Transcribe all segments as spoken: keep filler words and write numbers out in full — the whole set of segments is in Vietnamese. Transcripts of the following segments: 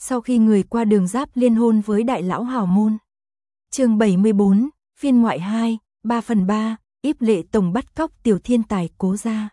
sau khi người qua đường Giáp liên hôn với đại lão hào môn. Chương bảy mươi bốn, phiên ngoại hai, ba phần ba, Íp Lệ Tổng bắt cóc tiểu thiên tài Cố gia.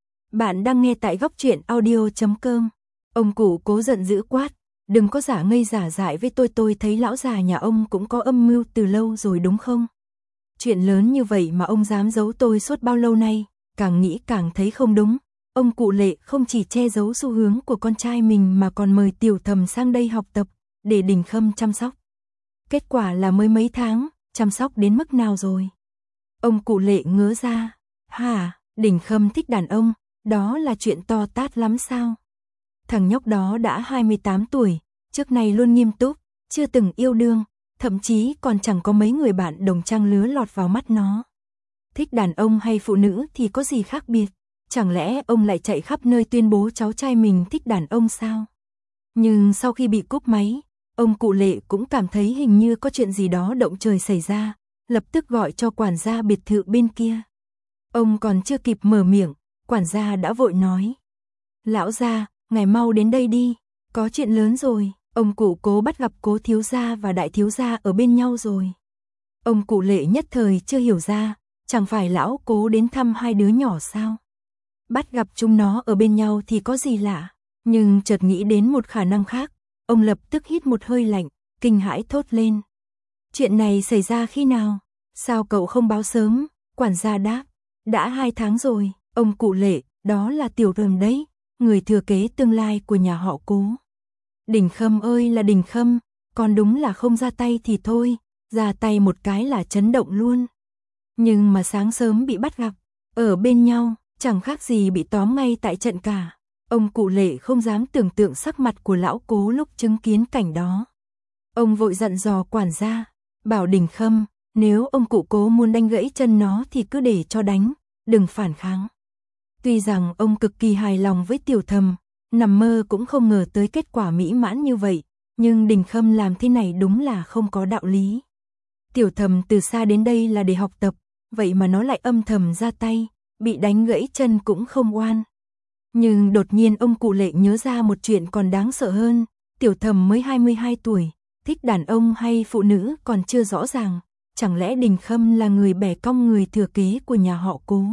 Bạn đang nghe tại góc truyện audio chấm com. Ông cụ Cố giận dữ quát, đừng có giả ngây giả dại với tôi, tôi thấy lão già nhà ông cũng có âm mưu từ lâu rồi đúng không? Chuyện lớn như vậy mà ông dám giấu tôi suốt bao lâu nay, càng nghĩ càng thấy không đúng. Ông cụ Lệ không chỉ che giấu xu hướng của con trai mình mà còn mời Tiểu Thầm sang đây học tập, để Đình Khâm chăm sóc. Kết quả là mới mấy tháng, chăm sóc đến mức nào rồi? Ông cụ Lệ ngớ ra, hả, Đình Khâm thích đàn ông, đó là chuyện to tát lắm sao? Thằng nhóc đó đã hai mươi tám tuổi, trước này luôn nghiêm túc, chưa từng yêu đương, thậm chí còn chẳng có mấy người bạn đồng trang lứa lọt vào mắt nó. Thích đàn ông hay phụ nữ thì có gì khác biệt, chẳng lẽ ông lại chạy khắp nơi tuyên bố cháu trai mình thích đàn ông sao? Nhưng sau khi bị cúp máy, ông cụ Lệ cũng cảm thấy hình như có chuyện gì đó động trời xảy ra, lập tức gọi cho quản gia biệt thự bên kia. Ông còn chưa kịp mở miệng, quản gia đã vội nói, lão gia, ngài mau đến đây đi, có chuyện lớn rồi. Ông cụ Cố bắt gặp Cố thiếu gia và đại thiếu gia ở bên nhau rồi. Ông cụ Lệ nhất thời chưa hiểu ra, chẳng phải lão Cố đến thăm hai đứa nhỏ sao? Bắt gặp chúng nó ở bên nhau thì có gì lạ, nhưng chợt nghĩ đến một khả năng khác, ông lập tức hít một hơi lạnh, kinh hãi thốt lên. Chuyện này xảy ra khi nào? Sao cậu không báo sớm? Quản gia đáp, đã hai tháng rồi. Ông cụ Lệ, đó là Tiểu Thầm đấy, người thừa kế tương lai của nhà họ Cố. Đình Khâm ơi là Đình Khâm, còn đúng là không ra tay thì thôi, ra tay một cái là chấn động luôn. Nhưng mà sáng sớm bị bắt gặp, ở bên nhau, chẳng khác gì bị tóm ngay tại trận cả. Ông cụ Lệ không dám tưởng tượng sắc mặt của lão Cố lúc chứng kiến cảnh đó. Ông vội dặn dò quản gia, bảo Đình Khâm, nếu ông cụ Cố muốn đánh gãy chân nó thì cứ để cho đánh, đừng phản kháng. Tuy rằng ông cực kỳ hài lòng với Tiểu Thầm, nằm mơ cũng không ngờ tới kết quả mỹ mãn như vậy, nhưng Đình Khâm làm thế này đúng là không có đạo lý. Tiểu Thầm từ xa đến đây là để học tập, vậy mà nó lại âm thầm ra tay, bị đánh gãy chân cũng không oan. Nhưng đột nhiên ông cụ Lệ nhớ ra một chuyện còn đáng sợ hơn, Tiểu Thầm mới hai mươi hai tuổi, thích đàn ông hay phụ nữ còn chưa rõ ràng, chẳng lẽ Đình Khâm là người bẻ cong người thừa kế của nhà họ Cố?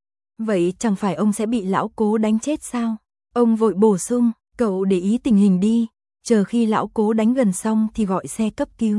Vậy chẳng phải ông sẽ bị lão Cố đánh chết sao? Ông vội bổ sung, cậu để ý tình hình đi, chờ khi lão Cố đánh gần xong thì gọi xe cấp cứu.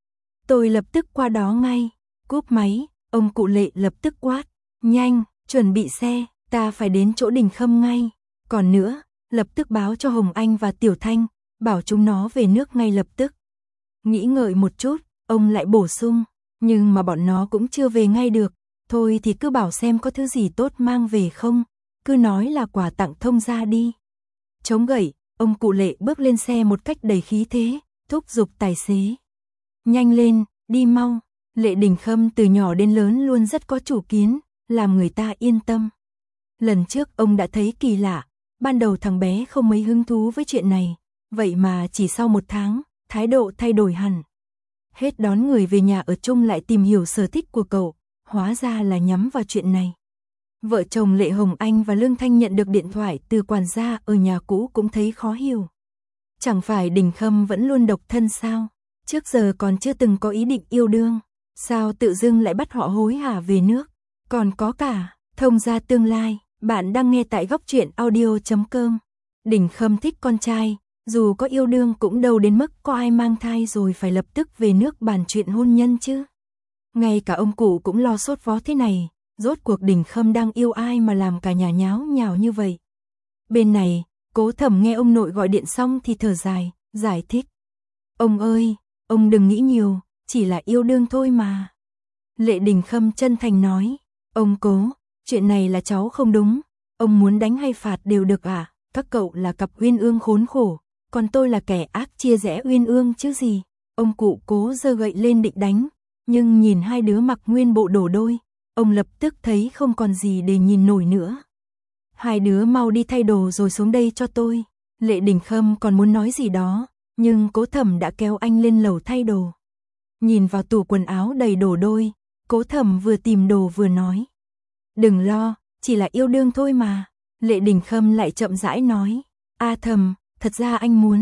Tôi lập tức qua đó ngay. Cúp máy, ông cụ Lệ lập tức quát, nhanh, chuẩn bị xe, ta phải đến chỗ Đình Khâm ngay. Còn nữa, lập tức báo cho Hồng Anh và Tiểu Thanh, bảo chúng nó về nước ngay lập tức. Nghĩ ngợi một chút, ông lại bổ sung, nhưng mà bọn nó cũng chưa về ngay được, thôi thì cứ bảo xem có thứ gì tốt mang về không, cứ nói là quà tặng thông gia đi. Chống gậy, ông cụ Lệ bước lên xe một cách đầy khí thế, thúc giục tài xế. Nhanh lên, đi mau. Lệ Đình Khâm từ nhỏ đến lớn luôn rất có chủ kiến, làm người ta yên tâm. Lần trước ông đã thấy kỳ lạ, ban đầu thằng bé không mấy hứng thú với chuyện này, vậy mà chỉ sau một tháng, thái độ thay đổi hẳn. Hết đón người về nhà ở chung lại tìm hiểu sở thích của cậu, hóa ra là nhắm vào chuyện này. Vợ chồng Lệ Hồng Anh và Lương Thanh nhận được điện thoại từ quản gia ở nhà cũ cũng thấy khó hiểu. Chẳng phải Đình Khâm vẫn luôn độc thân sao? Trước giờ còn chưa từng có ý định yêu đương, sao tự dưng lại bắt họ hối hả về nước? Còn có cả thông gia tương lai. Bạn đang nghe tại góc truyện audio chấm com. Đình Khâm thích con trai, dù có yêu đương cũng đâu đến mức có ai mang thai rồi phải lập tức về nước bàn chuyện hôn nhân chứ. Ngay cả ông cụ cũng lo sốt vó thế này, rốt cuộc Đình Khâm đang yêu ai mà làm cả nhà nháo nhào như vậy. Bên này, Cố Thẩm nghe ông nội gọi điện xong thì thở dài, giải thích. Ông ơi, ông đừng nghĩ nhiều, chỉ là yêu đương thôi mà. Lệ Đình Khâm chân thành nói, ông Cố, chuyện này là cháu không đúng, ông muốn đánh hay phạt đều được à, các cậu là cặp uyên ương khốn khổ, còn tôi là kẻ ác chia rẽ uyên ương chứ gì. Ông cụ Cố giơ gậy lên định đánh, nhưng nhìn hai đứa mặc nguyên bộ đổ đôi, ông lập tức thấy không còn gì để nhìn nổi nữa. Hai đứa mau đi thay đồ rồi xuống đây cho tôi. Lệ Đình Khâm còn muốn nói gì đó, nhưng Cố Thẩm đã kéo anh lên lầu thay đồ. Nhìn vào tủ quần áo đầy đồ đôi, Cố Thẩm vừa tìm đồ vừa nói. Đừng lo, chỉ là yêu đương thôi mà. Lệ Đình Khâm lại chậm rãi nói. A Thẩm, thật ra anh muốn,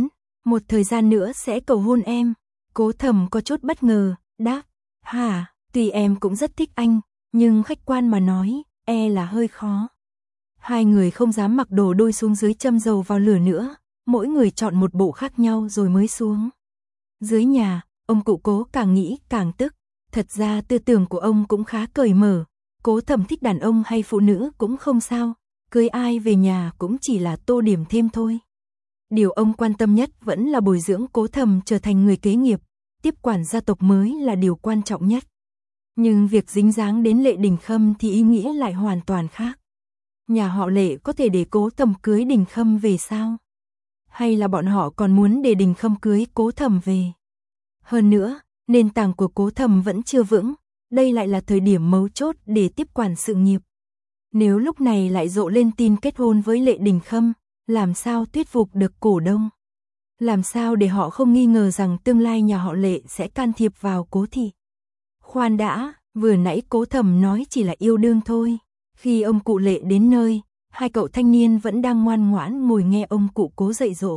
một thời gian nữa sẽ cầu hôn em. Cố Thầm có chút bất ngờ, đáp, hả, tuy em cũng rất thích anh, nhưng khách quan mà nói, e là hơi khó. Hai người không dám mặc đồ đôi xuống dưới châm dầu vào lửa nữa, mỗi người chọn một bộ khác nhau rồi mới xuống. Dưới nhà, ông cụ Cố càng nghĩ càng tức, thật ra tư tưởng của ông cũng khá cởi mở, Cố Thầm thích đàn ông hay phụ nữ cũng không sao, cưới ai về nhà cũng chỉ là tô điểm thêm thôi. Điều ông quan tâm nhất vẫn là bồi dưỡng Cố Thầm trở thành người kế nghiệp, tiếp quản gia tộc mới là điều quan trọng nhất. Nhưng việc dính dáng đến Lệ Đình Khâm thì ý nghĩa lại hoàn toàn khác. Nhà họ Lệ có thể để Cố Thầm cưới Đình Khâm về sao? Hay là bọn họ còn muốn để Đình Khâm cưới Cố Thầm về? Hơn nữa, nền tảng của Cố Thầm vẫn chưa vững, đây lại là thời điểm mấu chốt để tiếp quản sự nghiệp. Nếu lúc này lại rộ lên tin kết hôn với Lệ Đình Khâm, làm sao thuyết phục được cổ đông? Làm sao để họ không nghi ngờ rằng tương lai nhà họ Lệ sẽ can thiệp vào Cố thị? Khoan đã, vừa nãy Cố Thầm nói chỉ là yêu đương thôi. Khi ông cụ Lệ đến nơi, hai cậu thanh niên vẫn đang ngoan ngoãn ngồi nghe ông cụ Cố dạy dỗ.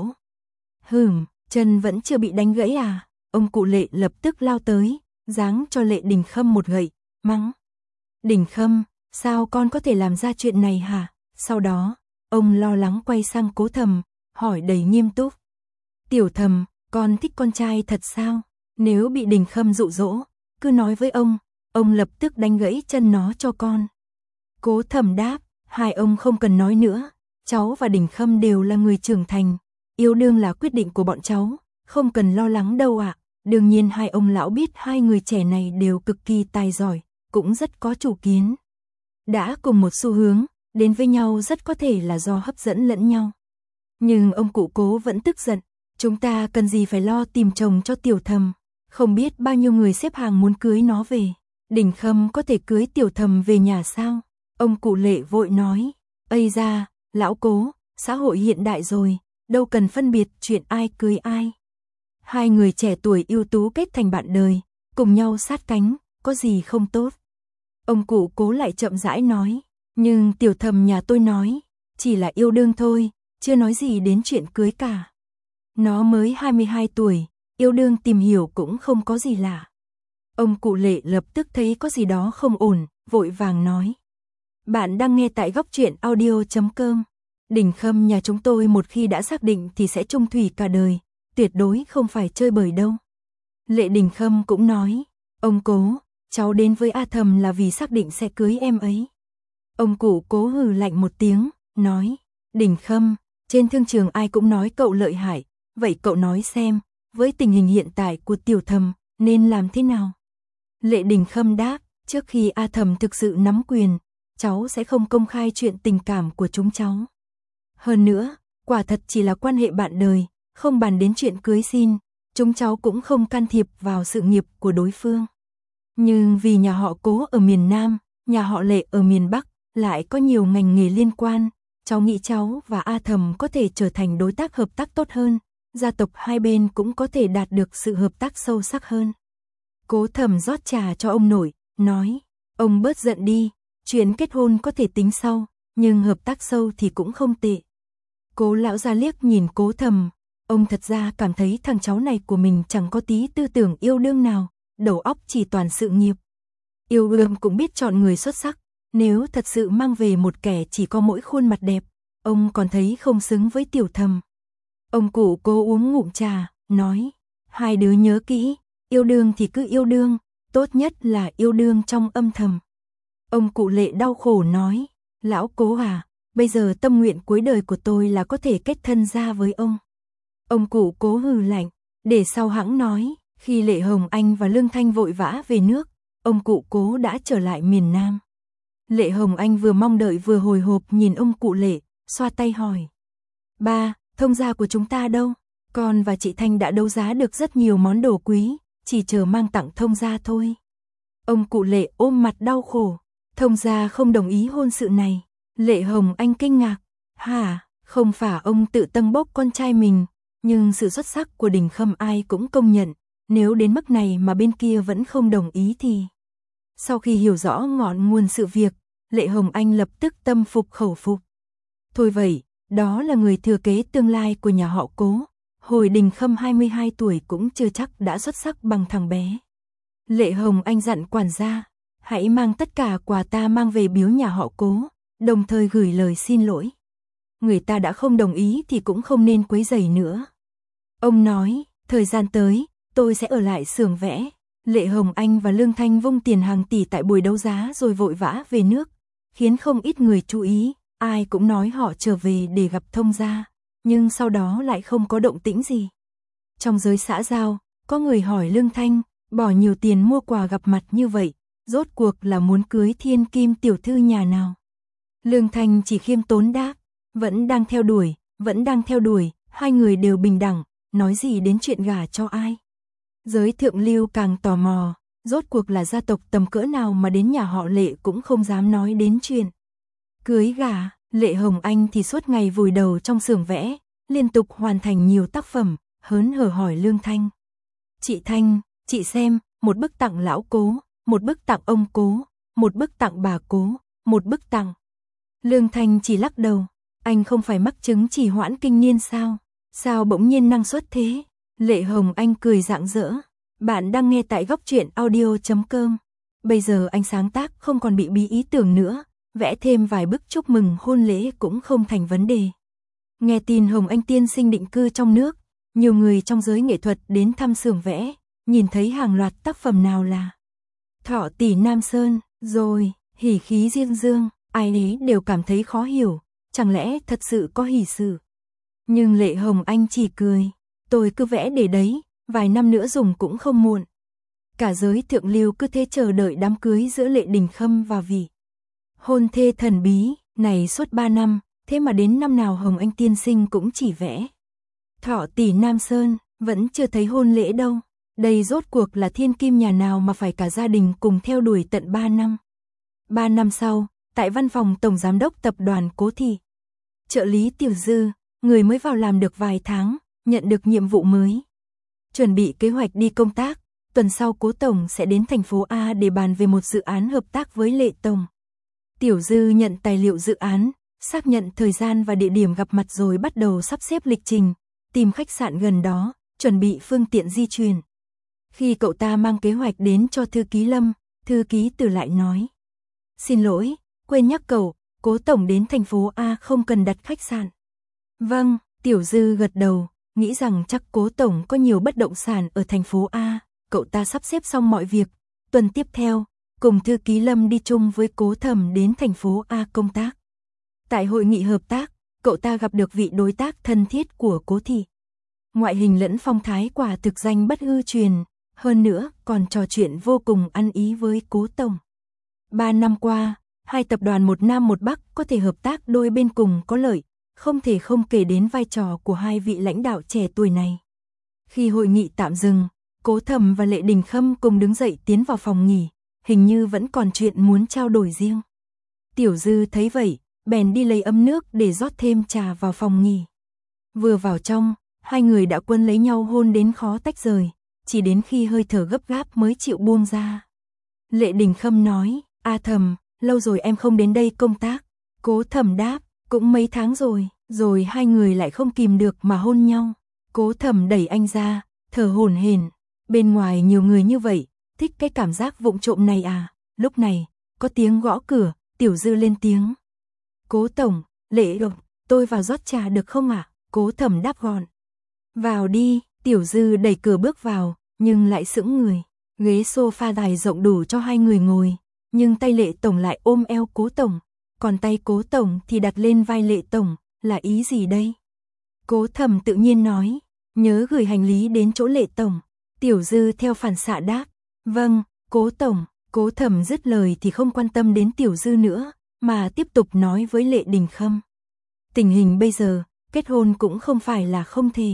Hừm, chân vẫn chưa bị đánh gãy à? Ông cụ Lệ lập tức lao tới, giáng cho Lệ Đình Khâm một gậy, mắng. Đình Khâm, sao con có thể làm ra chuyện này hả? Sau đó, ông lo lắng quay sang Cố Thầm, hỏi đầy nghiêm túc. Tiểu Thầm, con thích con trai thật sao? Nếu bị Đình Khâm dụ dỗ, cứ nói với ông, ông lập tức đánh gãy chân nó cho con. Cố Thầm đáp, hai ông không cần nói nữa, cháu và Đình Khâm đều là người trưởng thành, yêu đương là quyết định của bọn cháu, không cần lo lắng đâu ạ. Đương nhiên hai ông lão biết hai người trẻ này đều cực kỳ tài giỏi, cũng rất có chủ kiến. Đã cùng một xu hướng, đến với nhau rất có thể là do hấp dẫn lẫn nhau. Nhưng ông cụ Cố vẫn tức giận, chúng ta cần gì phải lo tìm chồng cho Tiểu Thầm, không biết bao nhiêu người xếp hàng muốn cưới nó về. Đình Khâm có thể cưới Tiểu Thầm về nhà sao? Ông cụ Lệ vội nói, ây da, lão Cố, xã hội hiện đại rồi, đâu cần phân biệt chuyện ai cưới ai. Hai người trẻ tuổi ưu tú kết thành bạn đời, cùng nhau sát cánh, có gì không tốt. Ông cụ Cố lại chậm rãi nói, nhưng Tiểu Thầm nhà tôi nói, chỉ là yêu đương thôi, chưa nói gì đến chuyện cưới cả. Nó mới hai mươi hai tuổi, yêu đương tìm hiểu cũng không có gì lạ. Ông cụ Lệ lập tức thấy có gì đó không ổn, vội vàng nói. Bạn đang nghe tại góc truyện audio chấm com. Đình Khâm nhà chúng tôi một khi đã xác định thì sẽ chung thủy cả đời, tuyệt đối không phải chơi bời đâu. Lệ Đình Khâm cũng nói, ông Cố, cháu đến với A Thầm là vì xác định sẽ cưới em ấy. Ông cụ Cố hừ lạnh một tiếng, nói, Đình Khâm, trên thương trường ai cũng nói cậu lợi hại, vậy cậu nói xem, với tình hình hiện tại của Tiểu Thầm, nên làm thế nào? Lệ Đình Khâm đáp, trước khi A Thầm thực sự nắm quyền, cháu sẽ không công khai chuyện tình cảm của chúng cháu. Hơn nữa, quả thật chỉ là quan hệ bạn đời, không bàn đến chuyện cưới xin, chúng cháu cũng không can thiệp vào sự nghiệp của đối phương. Nhưng vì nhà họ Cố ở miền Nam, nhà họ Lệ ở miền Bắc, lại có nhiều ngành nghề liên quan, cháu nghĩ cháu và A Thầm có thể trở thành đối tác hợp tác tốt hơn, gia tộc hai bên cũng có thể đạt được sự hợp tác sâu sắc hơn. Cố Thầm rót trà cho ông nội, nói, ông bớt giận đi, chuyện kết hôn có thể tính sau, nhưng hợp tác sâu thì cũng không tệ. Cố lão gia liếc nhìn Cố Thầm, ông thật ra cảm thấy thằng cháu này của mình chẳng có tí tư tưởng yêu đương nào, đầu óc chỉ toàn sự nghiệp. Yêu đương cũng biết chọn người xuất sắc, nếu thật sự mang về một kẻ chỉ có mỗi khuôn mặt đẹp, ông còn thấy không xứng với Tiểu Thầm. Ông cụ Cố uống ngụm trà, nói, hai đứa nhớ kỹ, yêu đương thì cứ yêu đương, tốt nhất là yêu đương trong âm thầm. Ông cụ Lệ đau khổ nói, lão Cố à, bây giờ tâm nguyện cuối đời của tôi là có thể kết thân ra với ông. Ông cụ Cố hừ lạnh, để sau hãng nói, khi Lệ Hồng Anh và Lương Thanh vội vã về nước, ông cụ Cố đã trở lại miền Nam. Lệ Hồng Anh vừa mong đợi vừa hồi hộp nhìn ông cụ Lệ, xoa tay hỏi. Ba, thông gia của chúng ta đâu? Con và chị Thanh đã đấu giá được rất nhiều món đồ quý, chỉ chờ mang tặng thông gia thôi. Ông cụ Lệ ôm mặt đau khổ, thông gia không đồng ý hôn sự này. Lệ Hồng Anh kinh ngạc, hả, không phải ông tự tâng bốc con trai mình, nhưng sự xuất sắc của Đình Khâm ai cũng công nhận, nếu đến mức này mà bên kia vẫn không đồng ý thì... Sau khi hiểu rõ ngọn nguồn sự việc, Lệ Hồng Anh lập tức tâm phục khẩu phục. Thôi vậy, đó là người thừa kế tương lai của nhà họ Cố, Hồi Đình Khâm hai mươi hai tuổi cũng chưa chắc đã xuất sắc bằng thằng bé. Lệ Hồng Anh dặn quản gia, hãy mang tất cả quà ta mang về biếu nhà họ Cố, đồng thời gửi lời xin lỗi. Người ta đã không đồng ý thì cũng không nên quấy rầy nữa. Ông nói, thời gian tới, tôi sẽ ở lại xưởng vẽ. Lệ Hồng Anh và Lương Thanh vung tiền hàng tỷ tại buổi đấu giá rồi vội vã về nước, khiến không ít người chú ý, ai cũng nói họ trở về để gặp thông gia, nhưng sau đó lại không có động tĩnh gì. Trong giới xã giao, có người hỏi Lương Thanh, bỏ nhiều tiền mua quà gặp mặt như vậy, rốt cuộc là muốn cưới thiên kim tiểu thư nhà nào? Lương Thanh chỉ khiêm tốn đáp, vẫn đang theo đuổi, vẫn đang theo đuổi, hai người đều bình đẳng, nói gì đến chuyện gả cho ai. Giới thượng lưu càng tò mò, rốt cuộc là gia tộc tầm cỡ nào mà đến nhà họ Lệ cũng không dám nói đến chuyện cưới gả. Lệ Hồng Anh thì suốt ngày vùi đầu trong xưởng vẽ, liên tục hoàn thành nhiều tác phẩm, hớn hở hỏi Lương Thanh. Chị Thanh, chị xem, một bức tặng lão Cố, một bức tặng ông Cố, một bức tặng bà Cố, một bức tặng. Lương Thanh chỉ lắc đầu, anh không phải mắc chứng trì hoãn kinh niên sao? Sao bỗng nhiên năng suất thế? Lệ Hồng Anh cười rạng rỡ, bạn đang nghe tại góc truyện audio chấm com. Bây giờ anh sáng tác không còn bị bí ý tưởng nữa, vẽ thêm vài bức chúc mừng hôn lễ cũng không thành vấn đề. Nghe tin Hồng Anh tiên sinh định cư trong nước, nhiều người trong giới nghệ thuật đến thăm xưởng vẽ, nhìn thấy hàng loạt tác phẩm nào là Thọ tỷ Nam Sơn, rồi Hỉ khí Diêm Dương, ai nấy đều cảm thấy khó hiểu, chẳng lẽ thật sự có hỷ sự. Nhưng Lệ Hồng Anh chỉ cười, tôi cứ vẽ để đấy, vài năm nữa dùng cũng không muộn. Cả giới thượng lưu cứ thế chờ đợi đám cưới giữa Lệ Đình Khâm và vị hôn thê thần bí này suốt ba năm, thế mà đến năm nào Hồng Anh tiên sinh cũng chỉ vẽ Thọ tỷ Nam Sơn, vẫn chưa thấy hôn lễ đâu. Đây rốt cuộc là thiên kim nhà nào mà phải cả gia đình cùng theo đuổi tận ba năm. Ba năm sau, tại văn phòng tổng giám đốc tập đoàn Cố Thị, trợ lý Tiểu Dư, người mới vào làm được vài tháng, nhận được nhiệm vụ mới. Chuẩn bị kế hoạch đi công tác, tuần sau Cố Tổng sẽ đến thành phố A để bàn về một dự án hợp tác với Lệ Tổng. Tiểu Dư nhận tài liệu dự án, xác nhận thời gian và địa điểm gặp mặt rồi bắt đầu sắp xếp lịch trình, tìm khách sạn gần đó, chuẩn bị phương tiện di chuyển. Khi cậu ta mang kế hoạch đến cho thư ký Lâm, thư ký Từ lại nói: "Xin lỗi, quên nhắc cậu, Cố Tổng đến thành phố A không cần đặt khách sạn." "Vâng." Tiểu Dư gật đầu, nghĩ rằng chắc Cố Tổng có nhiều bất động sản ở thành phố A, cậu ta sắp xếp xong mọi việc, tuần tiếp theo, cùng thư ký Lâm đi chung với Cố Thẩm đến thành phố A công tác. Tại hội nghị hợp tác, cậu ta gặp được vị đối tác thân thiết của Cố Thị. Ngoại hình lẫn phong thái quả thực danh bất hư truyền, hơn nữa còn trò chuyện vô cùng ăn ý với Cố Tổng. Ba năm qua, hai tập đoàn một Nam một Bắc có thể hợp tác đôi bên cùng có lợi, không thể không kể đến vai trò của hai vị lãnh đạo trẻ tuổi này. Khi hội nghị tạm dừng, Cố Thẩm và Lệ Đình Khâm cùng đứng dậy tiến vào phòng nghỉ, hình như vẫn còn chuyện muốn trao đổi riêng. Tiểu Dư thấy vậy, bèn đi lấy ấm nước để rót thêm trà vào phòng nghỉ. Vừa vào trong, hai người đã quấn lấy nhau hôn đến khó tách rời, chỉ đến khi hơi thở gấp gáp mới chịu buông ra. Lệ Đình Khâm nói: "A Thẩm, lâu rồi em không đến đây công tác." Cố Thẩm đáp: "Cũng mấy tháng rồi." Rồi hai người lại không kìm được mà hôn nhau. Cố Thẩm đẩy anh ra, thở hổn hển. Bên ngoài nhiều người như vậy, thích cái cảm giác vụng trộm này à? Lúc này, có tiếng gõ cửa, Tiểu Dư lên tiếng: "Cố Tổng, Lệ Đồng, tôi vào rót trà được không ạ?" Cố Thẩm đáp gọn: "Vào đi." Tiểu Dư đẩy cửa bước vào, nhưng lại sững người. Ghế sofa dài rộng đủ cho hai người ngồi, nhưng tay Lệ Tổng lại ôm eo Cố Tổng, còn tay Cố Tổng thì đặt lên vai Lệ Tổng, là ý gì đây? Cố Thẩm tự nhiên nói: "Nhớ gửi hành lý đến chỗ Lệ Tổng." Tiểu Dư theo phản xạ đáp: "Vâng, Cố Tổng." Cố Thẩm dứt lời thì không quan tâm đến Tiểu Dư nữa, mà tiếp tục nói với Lệ Đình Khâm: "Tình hình bây giờ, kết hôn cũng không phải là không thể."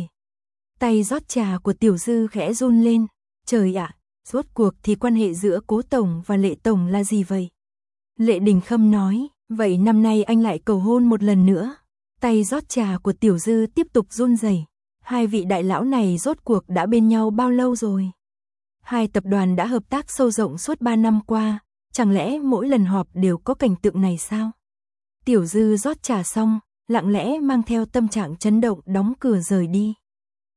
Tay rót trà của Tiểu Dư khẽ run lên. Trời ạ, rốt cuộc thì quan hệ giữa Cố Tổng và Lệ Tổng là gì vậy? Lệ Đình Khâm nói: "Vậy năm nay anh lại cầu hôn một lần nữa." Tay rót trà của Tiểu Dư tiếp tục run rẩy. Hai vị đại lão này rốt cuộc đã bên nhau bao lâu rồi? Hai tập đoàn đã hợp tác sâu rộng suốt ba năm qua, chẳng lẽ mỗi lần họp đều có cảnh tượng này sao? Tiểu Dư rót trà xong, lặng lẽ mang theo tâm trạng chấn động đóng cửa rời đi.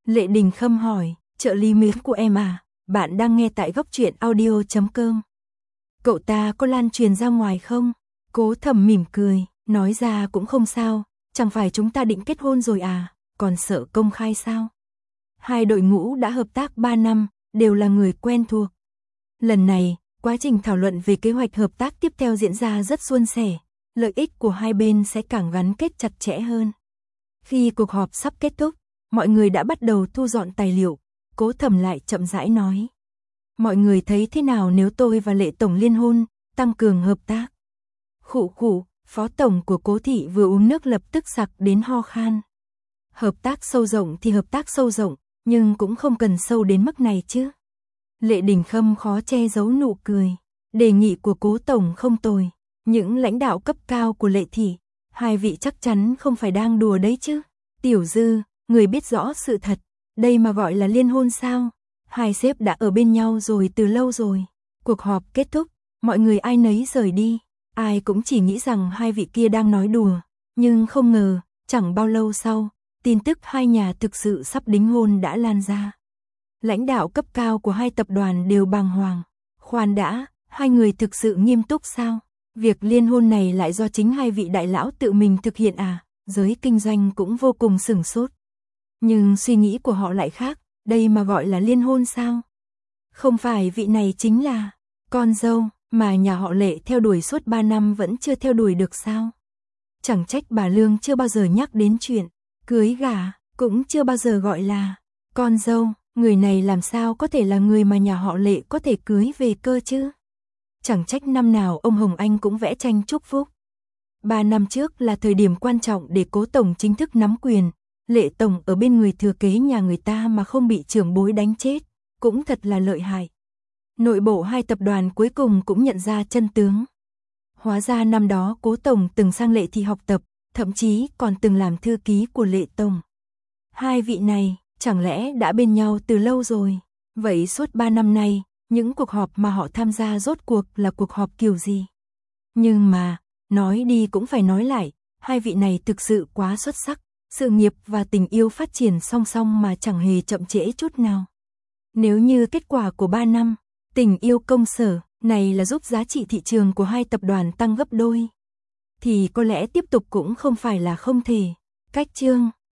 Lệ Đình Khâm hỏi, trợ lý mới của em à, bạn đang nghe tại góc truyện audio chấm com. Cậu ta có lan truyền ra ngoài không? Cố Thẩm mỉm cười, nói ra cũng không sao, chẳng phải chúng ta định kết hôn rồi à, còn sợ công khai sao? Hai đội ngũ đã hợp tác ba năm, đều là người quen thuộc. Lần này, quá trình thảo luận về kế hoạch hợp tác tiếp theo diễn ra rất suôn sẻ, lợi ích của hai bên sẽ càng gắn kết chặt chẽ hơn. Khi cuộc họp sắp kết thúc, mọi người đã bắt đầu thu dọn tài liệu, Cố Thẩm lại chậm rãi nói. Mọi người thấy thế nào nếu tôi và Lệ Tổng liên hôn, tăng cường hợp tác? Khụ khụ, Phó Tổng của Cố Thị vừa uống nước lập tức sặc đến ho khan. Hợp tác sâu rộng thì hợp tác sâu rộng, nhưng cũng không cần sâu đến mức này chứ. Lệ Đình Khâm khó che giấu nụ cười. Đề nghị của Cố Tổng không tồi. Những lãnh đạo cấp cao của Lệ Thị, hai vị chắc chắn không phải đang đùa đấy chứ. Tiểu Dư, người biết rõ sự thật, đây mà gọi là liên hôn sao? Hai sếp đã ở bên nhau rồi từ lâu rồi. Cuộc họp kết thúc, mọi người ai nấy rời đi. Ai cũng chỉ nghĩ rằng hai vị kia đang nói đùa. Nhưng không ngờ, chẳng bao lâu sau, tin tức hai nhà thực sự sắp đính hôn đã lan ra. Lãnh đạo cấp cao của hai tập đoàn đều bàng hoàng. Khoan đã, hai người thực sự nghiêm túc sao? Việc liên hôn này lại do chính hai vị đại lão tự mình thực hiện à? Giới kinh doanh cũng vô cùng sửng sốt. Nhưng suy nghĩ của họ lại khác, đây mà gọi là liên hôn sao? Không phải vị này chính là con dâu mà nhà họ Lệ theo đuổi suốt ba năm vẫn chưa theo đuổi được sao? Chẳng trách bà Lương chưa bao giờ nhắc đến chuyện cưới gả, cũng chưa bao giờ gọi là con dâu. Người này làm sao có thể là người mà nhà họ Lệ có thể cưới về cơ chứ? Chẳng trách năm nào ông Hồng Anh cũng vẽ tranh chúc phúc. Ba năm trước là thời điểm quan trọng để Cố Tổng chính thức nắm quyền. Lệ Tổng ở bên người thừa kế nhà người ta mà không bị trưởng bối đánh chết, cũng thật là lợi hại. Nội bộ hai tập đoàn cuối cùng cũng nhận ra chân tướng. Hóa ra năm đó Cố Tổng từng sang Lệ Thị học tập, thậm chí còn từng làm thư ký của Lệ Tổng. Hai vị này, chẳng lẽ đã bên nhau từ lâu rồi? Vậy suốt ba năm nay, những cuộc họp mà họ tham gia rốt cuộc là cuộc họp kiểu gì? Nhưng mà, nói đi cũng phải nói lại, hai vị này thực sự quá xuất sắc, sự nghiệp và tình yêu phát triển song song mà chẳng hề chậm trễ chút nào. Nếu như kết quả của ba năm, tình yêu công sở, này là giúp giá trị thị trường của hai tập đoàn tăng gấp đôi, thì có lẽ tiếp tục cũng không phải là không thể. Cách chương